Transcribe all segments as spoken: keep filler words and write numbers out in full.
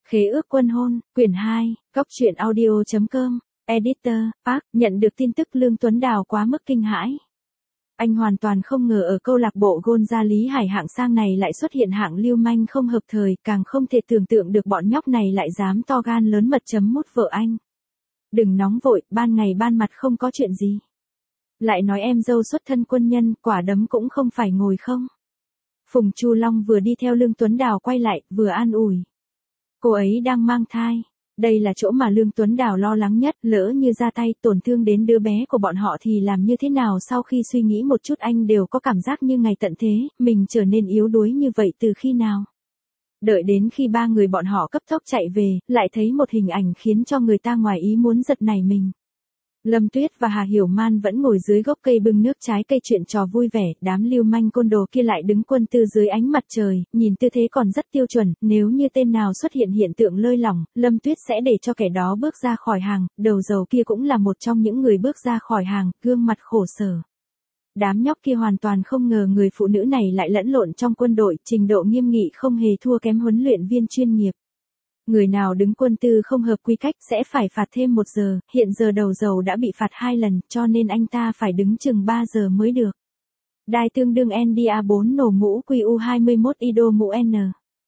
Khế ước quân hôn, quyển hai, góc truyện audio.com, Editor, Park, nhận được tin tức Lương Tuấn Đào quá mức kinh hãi. Anh hoàn toàn không ngờ ở câu lạc bộ gôn gia Lý Hải hạng sang này lại xuất hiện hạng lưu manh không hợp thời, càng không thể tưởng tượng được bọn nhóc này lại dám to gan lớn mật chấm mút vợ anh. Đừng nóng vội, ban ngày ban mặt không có chuyện gì. Lại nói em dâu xuất thân quân nhân, quả đấm cũng không phải ngồi không. Phùng Chu Long vừa đi theo Lương Tuấn Đào quay lại, vừa an ủi. Cô ấy đang mang thai. Đây là chỗ mà Lương Tuấn Đào lo lắng nhất, lỡ như ra tay tổn thương đến đứa bé của bọn họ thì làm như thế nào. Sau khi suy nghĩ một chút anh đều có cảm giác như ngày tận thế, mình trở nên yếu đuối như vậy từ khi nào. Đợi đến khi ba người bọn họ cấp tốc chạy về, lại thấy một hình ảnh khiến cho người ta ngoài ý muốn giật nảy mình. Lâm Tuyết và Hà Hiểu Man vẫn ngồi dưới gốc cây bưng nước trái cây chuyện trò vui vẻ, đám lưu manh côn đồ kia lại đứng quân tư dưới ánh mặt trời, nhìn tư thế còn rất tiêu chuẩn, nếu như tên nào xuất hiện hiện tượng lơi lỏng, Lâm Tuyết sẽ để cho kẻ đó bước ra khỏi hàng, đầu dầu kia cũng là một trong những người bước ra khỏi hàng, gương mặt khổ sở. Đám nhóc kia hoàn toàn không ngờ người phụ nữ này lại lẫn lộn trong quân đội, trình độ nghiêm nghị không hề thua kém huấn luyện viên chuyên nghiệp. Người nào đứng quân tư không hợp quy cách sẽ phải phạt thêm một giờ, hiện giờ đầu dầu đã bị phạt hai lần, cho nên anh ta phải đứng chừng ba giờ mới được. Đai tương đương en đê a bốn nổ mũ quy u hai mươi mốt i đô mũ N.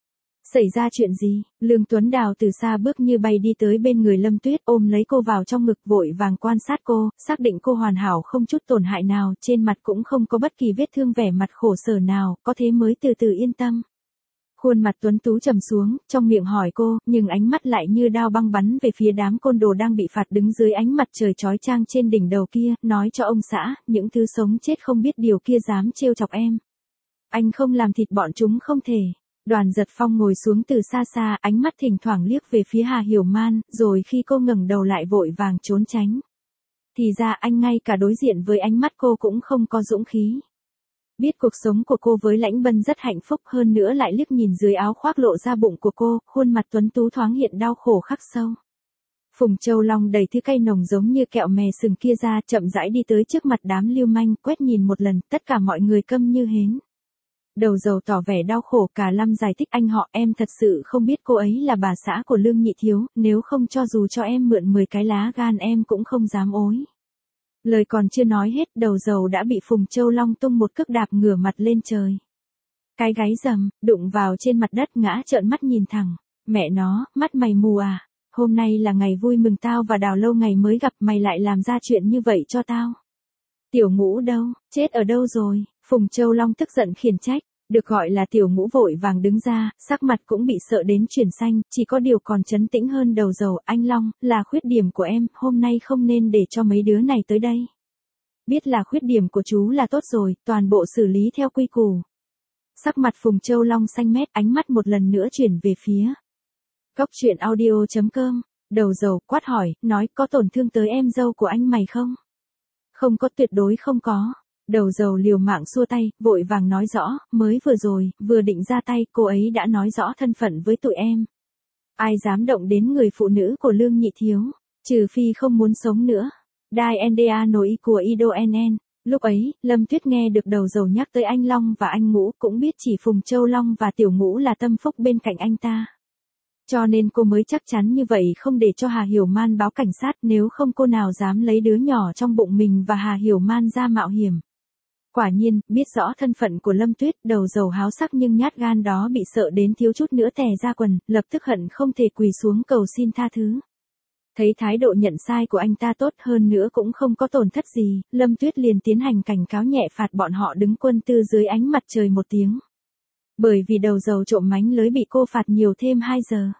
Xảy ra chuyện gì? Lương Tuấn Đào từ xa bước như bay đi tới bên người Lâm Tuyết, ôm lấy cô vào trong ngực, vội vàng quan sát cô, xác định cô hoàn hảo không chút tổn hại nào, trên mặt cũng không có bất kỳ vết thương, vẻ mặt khổ sở nào, có thế mới từ từ yên tâm. Khuôn mặt tuấn tú trầm xuống, trong miệng hỏi cô, nhưng ánh mắt lại như đao băng bắn về phía đám côn đồ đang bị phạt đứng dưới ánh mặt trời chói chang trên đỉnh đầu kia, nói cho ông xã, những thứ sống chết không biết điều kia dám trêu chọc em. Anh không làm thịt bọn chúng không thể. Đoàn Giật Phong ngồi xuống từ xa xa, ánh mắt thỉnh thoảng liếc về phía Hà Hiểu Man, rồi khi cô ngẩng đầu lại vội vàng trốn tránh. Thì ra anh ngay cả đối diện với ánh mắt cô cũng không có dũng khí. Biết cuộc sống của cô với Lãnh Bân rất hạnh phúc, hơn nữa lại liếc nhìn dưới áo khoác lộ ra bụng của cô, khuôn mặt tuấn tú thoáng hiện đau khổ khắc sâu. Phùng Châu Long đầy thứ cay nồng giống như kẹo mè sừng kia ra, chậm rãi đi tới trước mặt đám lưu manh, quét nhìn một lần, tất cả mọi người câm như hến. Đầu dầu tỏ vẻ đau khổ, cả Lâm giải thích, anh họ, em thật sự không biết cô ấy là bà xã của Lương Nhị Thiếu, nếu không cho dù cho em mượn mười cái lá gan em cũng không dám ối. Lời còn chưa nói hết, đầu dầu đã bị Phùng Châu Long tung một cước đạp ngửa mặt lên trời. Cái gáy rầm, đụng vào trên mặt đất, ngã trợn mắt nhìn thẳng. Mẹ nó, mắt mày mù à? Hôm nay là ngày vui mừng tao và Đào lâu ngày mới gặp, mày lại làm ra chuyện như vậy cho tao. Tiểu Ngũ đâu, chết ở đâu rồi? Phùng Châu Long tức giận khiển trách. Được gọi là Tiểu Ngũ vội vàng đứng ra, sắc mặt cũng bị sợ đến chuyển xanh, chỉ có điều còn trấn tĩnh hơn đầu dầu. Anh Long, là khuyết điểm của em, hôm nay không nên để cho mấy đứa này tới đây. Biết là khuyết điểm của chú là tốt rồi, toàn bộ xử lý theo quy củ. Sắc mặt Phùng Châu Long xanh mét, ánh mắt một lần nữa chuyển về phía góc truyện audio.com, đầu dầu quát hỏi, nói có tổn thương tới em dâu của anh mày không? Không có, tuyệt đối không có. Đầu dầu liều mạng xua tay, vội vàng nói rõ, mới vừa rồi, vừa định ra tay, cô ấy đã nói rõ thân phận với tụi em. Ai dám động đến người phụ nữ của Lương Nhị Thiếu, trừ phi không muốn sống nữa. Đai en đê a nổi của Ido en en. Lúc ấy, Lâm Tuyết nghe được đầu dầu nhắc tới anh Long và anh Ngũ, cũng biết chỉ Phùng Châu Long và Tiểu Ngũ là tâm phúc bên cạnh anh ta. Cho nên cô mới chắc chắn như vậy, không để cho Hà Hiểu Man báo cảnh sát, nếu không cô nào dám lấy đứa nhỏ trong bụng mình và Hà Hiểu Man ra mạo hiểm. Quả nhiên, biết rõ thân phận của Lâm Tuyết, đầu dầu háo sắc nhưng nhát gan đó bị sợ đến thiếu chút nữa tè ra quần, lập tức hận không thể quỳ xuống cầu xin tha thứ. Thấy thái độ nhận sai của anh ta tốt hơn nữa cũng không có tổn thất gì, Lâm Tuyết liền tiến hành cảnh cáo nhẹ, phạt bọn họ đứng quân tư dưới ánh mặt trời một tiếng. Bởi vì đầu dầu trộm mánh lưới bị cô phạt nhiều thêm hai giờ.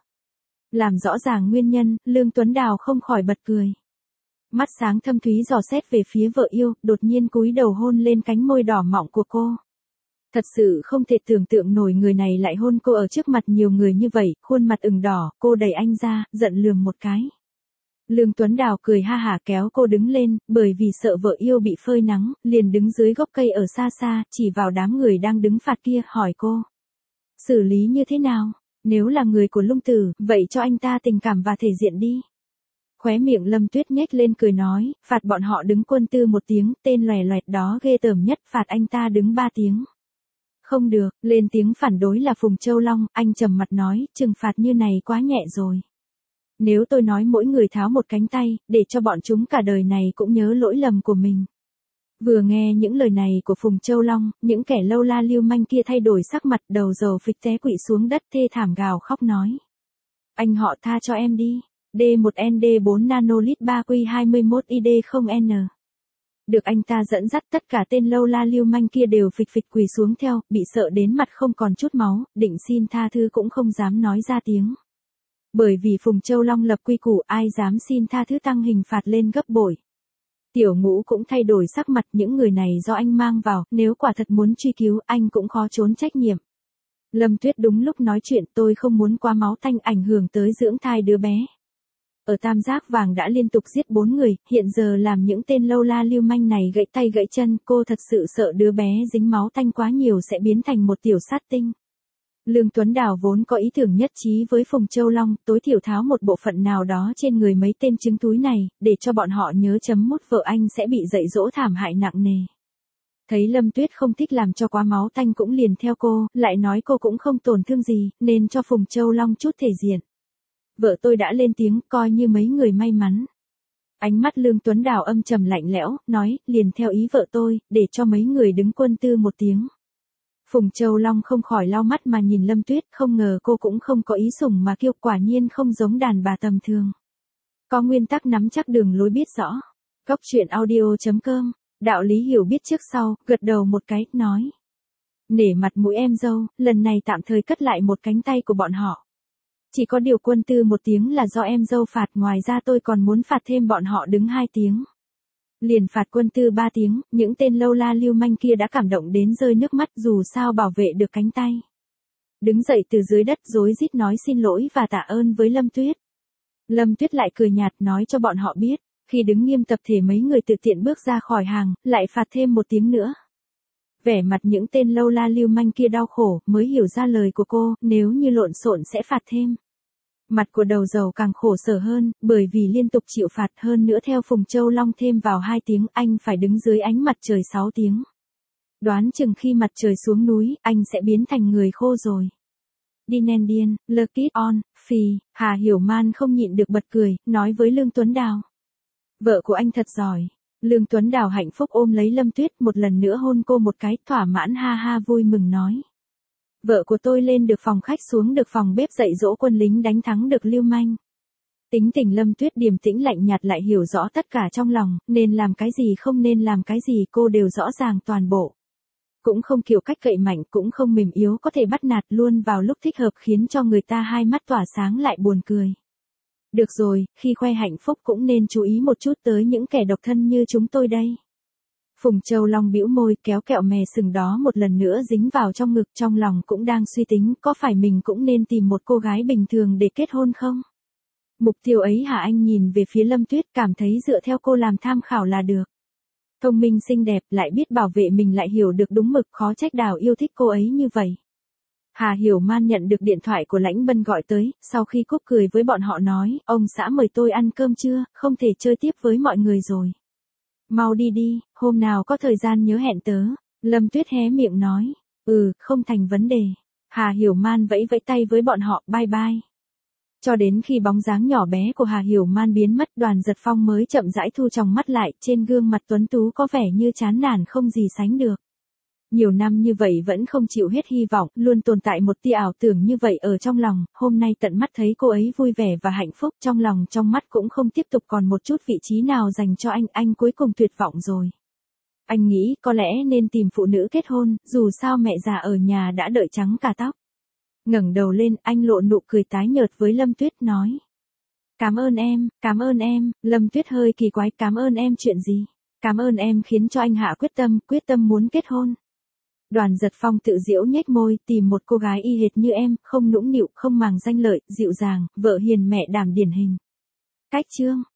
Làm rõ ràng nguyên nhân, Lương Tuấn Đào không khỏi bật cười. Mắt sáng thâm thúy dò xét về phía vợ yêu, đột nhiên cúi đầu hôn lên cánh môi đỏ mọng của cô. Thật sự không thể tưởng tượng nổi người này lại hôn cô ở trước mặt nhiều người như vậy, khuôn mặt ửng đỏ, cô đẩy anh ra, giận lườm một cái. Lương Tuấn Đào cười ha hả kéo cô đứng lên, bởi vì sợ vợ yêu bị phơi nắng, liền đứng dưới gốc cây ở xa xa, chỉ vào đám người đang đứng phạt kia, hỏi cô. Xử lý như thế nào? Nếu là người của Lung Tử, vậy cho anh ta tình cảm và thể diện đi. Khóe miệng Lâm Tuyết nhếch lên cười nói, phạt bọn họ đứng quân tư một tiếng, tên loè loẹt đó ghê tởm nhất, phạt anh ta đứng ba tiếng. Không được, lên tiếng phản đối là Phùng Châu Long, anh trầm mặt nói, trừng phạt như này quá nhẹ rồi. Nếu tôi nói mỗi người tháo một cánh tay, để cho bọn chúng cả đời này cũng nhớ lỗi lầm của mình. Vừa nghe những lời này của Phùng Châu Long, những kẻ lâu la lưu manh kia thay đổi sắc mặt, đầu dầu phịch té quỵ xuống đất thê thảm gào khóc nói. Anh họ tha cho em đi. D một N D bốn nanolit ba Q hai mốt I D không N. Được anh ta dẫn dắt, tất cả tên lâu la lưu manh kia đều phịch phịch quỳ xuống theo, bị sợ đến mặt không còn chút máu, định xin tha thứ cũng không dám nói ra tiếng. Bởi vì Phùng Châu Long lập quy củ, ai dám xin tha thứ tăng hình phạt lên gấp bội. Tiểu Ngũ cũng thay đổi sắc mặt, những người này do anh mang vào, nếu quả thật muốn truy cứu, anh cũng khó trốn trách nhiệm. Lâm Tuyết đúng lúc nói chuyện, tôi không muốn quá máu tanh ảnh hưởng tới dưỡng thai đứa bé. Ở Tam Giác Vàng đã liên tục giết bốn người, hiện giờ làm những tên lâu la lưu manh này gãy tay gãy chân, cô thật sự sợ đứa bé dính máu tanh quá nhiều sẽ biến thành một tiểu sát tinh. Lương Tuấn Đào vốn có ý tưởng nhất trí với Phùng Châu Long, tối thiểu tháo một bộ phận nào đó trên người mấy tên trứng túi này, để cho bọn họ nhớ chấm mút vợ anh sẽ bị dạy dỗ thảm hại nặng nề. Thấy Lâm Tuyết không thích làm cho quá máu tanh cũng liền theo cô, lại nói cô cũng không tổn thương gì, nên cho Phùng Châu Long chút thể diện. Vợ tôi đã lên tiếng, coi như mấy người may mắn. Ánh mắt Lương Tuấn Đào âm trầm lạnh lẽo, nói, liền theo ý vợ tôi, để cho mấy người đứng quân tư một tiếng. Phùng Châu Long không khỏi lau mắt mà nhìn Lâm Tuyết, không ngờ cô cũng không có ý sủng mà kiêu, quả nhiên không giống đàn bà tầm thường. Có nguyên tắc nắm chắc đường lối biết rõ. Góc truyện audio chấm com, đạo lý hiểu biết trước sau, gật đầu một cái, nói. Nể mặt mũi em dâu, lần này tạm thời cất lại một cánh tay của bọn họ. Chỉ có điều quân tư một tiếng là do em dâu phạt, ngoài ra tôi còn muốn phạt thêm bọn họ đứng hai tiếng. Liền phạt quân tư ba tiếng, những tên lâu la lưu manh kia đã cảm động đến rơi nước mắt, dù sao bảo vệ được cánh tay. Đứng dậy từ dưới đất rối rít nói xin lỗi và tạ ơn với Lâm Tuyết. Lâm Tuyết lại cười nhạt nói cho bọn họ biết, khi đứng nghiêm tập thể mấy người tự tiện bước ra khỏi hàng, lại phạt thêm một tiếng nữa. Vẻ mặt những tên lâu la lưu manh kia đau khổ, mới hiểu ra lời của cô, nếu như lộn xộn sẽ phạt thêm. Mặt của đầu dầu càng khổ sở hơn, bởi vì liên tục chịu phạt, hơn nữa theo Phùng Châu Long thêm vào hai tiếng, anh phải đứng dưới ánh mặt trời sáu tiếng. Đoán chừng khi mặt trời xuống núi, anh sẽ biến thành người khô rồi. Đi nen điên, look it on, phì, Hà Hiểu Man không nhịn được bật cười, nói với Lương Tuấn Đào. Vợ của anh thật giỏi. Lương Tuấn Đào hạnh phúc ôm lấy Lâm Tuyết, một lần nữa hôn cô một cái, thỏa mãn ha ha vui mừng nói. Vợ của tôi lên được phòng khách xuống được phòng bếp dạy dỗ quân lính đánh thắng được lưu manh. Tính tình Lâm Tuyết điềm tĩnh lạnh nhạt lại hiểu rõ tất cả trong lòng, nên làm cái gì không nên làm cái gì cô đều rõ ràng toàn bộ. Cũng không kiểu cách cậy mạnh, cũng không mềm yếu có thể bắt nạt, luôn vào lúc thích hợp khiến cho người ta hai mắt tỏa sáng lại buồn cười. Được rồi, khi khoe hạnh phúc cũng nên chú ý một chút tới những kẻ độc thân như chúng tôi đây. Phùng Châu Long bĩu môi, kéo kẹo mè sừng đó một lần nữa dính vào trong ngực, trong lòng cũng đang suy tính có phải mình cũng nên tìm một cô gái bình thường để kết hôn không? Mục tiêu ấy hả? Anh nhìn về phía Lâm Tuyết, cảm thấy dựa theo cô làm tham khảo là được. Thông minh xinh đẹp, lại biết bảo vệ mình, lại hiểu được đúng mực, khó trách Đào yêu thích cô ấy như vậy. Hà Hiểu Man nhận được điện thoại của Lãnh Bân gọi tới, sau khi cúp cười với bọn họ nói, ông xã mời tôi ăn cơm trưa, không thể chơi tiếp với mọi người rồi. Mau đi đi, hôm nào có thời gian nhớ hẹn tớ. Lâm Tuyết hé miệng nói, ừ, không thành vấn đề. Hà Hiểu Man vẫy vẫy tay với bọn họ, bye bye. Cho đến khi bóng dáng nhỏ bé của Hà Hiểu Man biến mất, Đoàn Giật Phong mới chậm rãi thu tròng mắt lại, trên gương mặt tuấn tú có vẻ như chán nản không gì sánh được. Nhiều năm như vậy vẫn không chịu hết hy vọng, luôn tồn tại một tia ảo tưởng như vậy ở trong lòng, hôm nay tận mắt thấy cô ấy vui vẻ và hạnh phúc, trong lòng trong mắt cũng không tiếp tục còn một chút vị trí nào dành cho anh, anh cuối cùng tuyệt vọng rồi. Anh nghĩ có lẽ nên tìm phụ nữ kết hôn, dù sao mẹ già ở nhà đã đợi trắng cả tóc. Ngẩng đầu lên, anh lộ nụ cười tái nhợt với Lâm Tuyết nói. Cảm ơn em, cảm ơn em. Lâm Tuyết hơi kỳ quái, cảm ơn em chuyện gì? Cảm ơn em khiến cho anh hạ quyết tâm, quyết tâm muốn kết hôn. Đoàn Giật Phong tự giễu nhếch môi, tìm một cô gái y hệt như em, không nũng nịu, không màng danh lợi, dịu dàng, vợ hiền mẹ đảm điển hình. Cách chương